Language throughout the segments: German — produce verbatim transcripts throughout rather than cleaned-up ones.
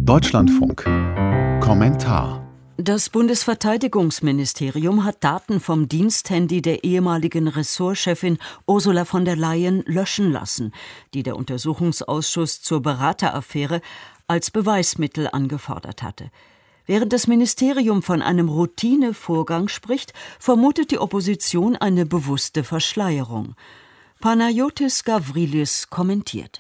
Deutschlandfunk. Kommentar. Das Bundesverteidigungsministerium hat Daten vom Diensthandy der ehemaligen Ressortchefin Ursula von der Leyen löschen lassen, die der Untersuchungsausschuss zur Berater-Affäre als Beweismittel angefordert hatte. Während das Ministerium von einem Routinevorgang spricht, vermutet die Opposition eine bewusste Verschleierung. Panayotis Gavrilis kommentiert.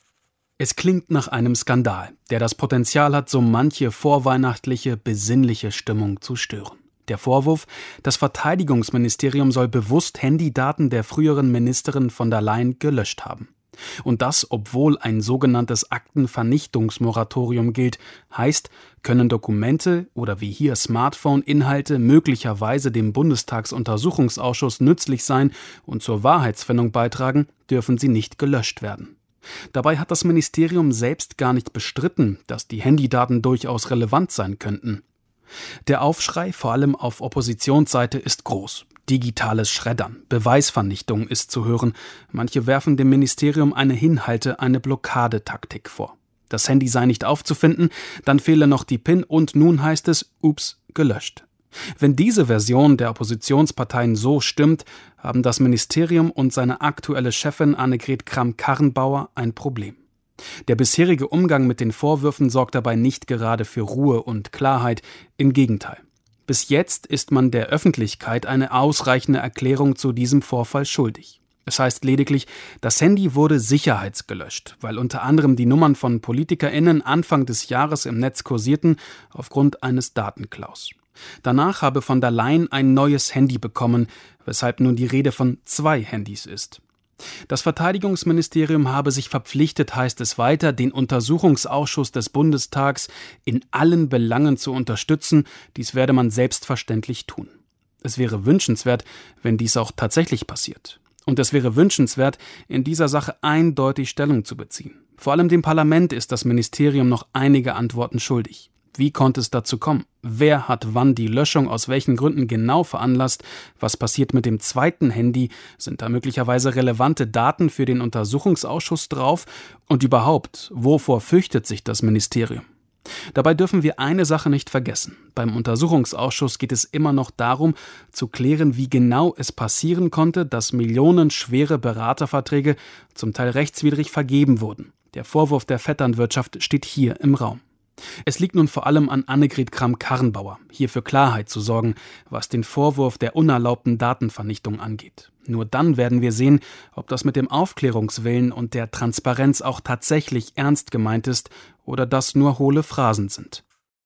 Es klingt nach einem Skandal, der das Potenzial hat, so manche vorweihnachtliche, besinnliche Stimmung zu stören. Der Vorwurf, das Verteidigungsministerium soll bewusst Handydaten der früheren Ministerin von der Leyen gelöscht haben. Und das, obwohl ein sogenanntes Aktenvernichtungsmoratorium gilt, heißt, können Dokumente oder wie hier Smartphone-Inhalte möglicherweise dem Bundestagsuntersuchungsausschuss nützlich sein und zur Wahrheitsfindung beitragen, dürfen sie nicht gelöscht werden. Dabei hat das Ministerium selbst gar nicht bestritten, dass die Handydaten durchaus relevant sein könnten. Der Aufschrei, vor allem auf Oppositionsseite, ist groß. Digitales Schreddern, Beweisvernichtung ist zu hören. Manche werfen dem Ministerium eine Hinhalte-, eine Blockadetaktik vor. Das Handy sei nicht aufzufinden, dann fehle noch die PIN und nun heißt es, ups, gelöscht. Wenn diese Version der Oppositionsparteien so stimmt, haben das Ministerium und seine aktuelle Chefin Annegret Kramp-Karrenbauer ein Problem. Der bisherige Umgang mit den Vorwürfen sorgt dabei nicht gerade für Ruhe und Klarheit, im Gegenteil. Bis jetzt ist man der Öffentlichkeit eine ausreichende Erklärung zu diesem Vorfall schuldig. Es heißt lediglich, das Handy wurde sicherheitsgelöscht, weil unter anderem die Nummern von PolitikerInnen Anfang des Jahres im Netz kursierten aufgrund eines Datenklaus. Danach habe von der Leyen ein neues Handy bekommen, weshalb nun die Rede von zwei Handys ist. Das Verteidigungsministerium habe sich verpflichtet, heißt es weiter, den Untersuchungsausschuss des Bundestags in allen Belangen zu unterstützen. Dies werde man selbstverständlich tun. Es wäre wünschenswert, wenn dies auch tatsächlich passiert. Und es wäre wünschenswert, in dieser Sache eindeutig Stellung zu beziehen. Vor allem dem Parlament ist das Ministerium noch einige Antworten schuldig. Wie konnte es dazu kommen? Wer hat wann die Löschung aus welchen Gründen genau veranlasst? Was passiert mit dem zweiten Handy? Sind da möglicherweise relevante Daten für den Untersuchungsausschuss drauf? Und überhaupt, wovor fürchtet sich das Ministerium? Dabei dürfen wir eine Sache nicht vergessen. Beim Untersuchungsausschuss geht es immer noch darum, zu klären, wie genau es passieren konnte, dass millionenschwere Beraterverträge zum Teil rechtswidrig vergeben wurden. Der Vorwurf der Vetternwirtschaft steht hier im Raum. Es liegt nun vor allem an Annegret Kramp-Karrenbauer, hier für Klarheit zu sorgen, was den Vorwurf der unerlaubten Datenvernichtung angeht. Nur dann werden wir sehen, ob das mit dem Aufklärungswillen und der Transparenz auch tatsächlich ernst gemeint ist oder das nur hohle Phrasen sind.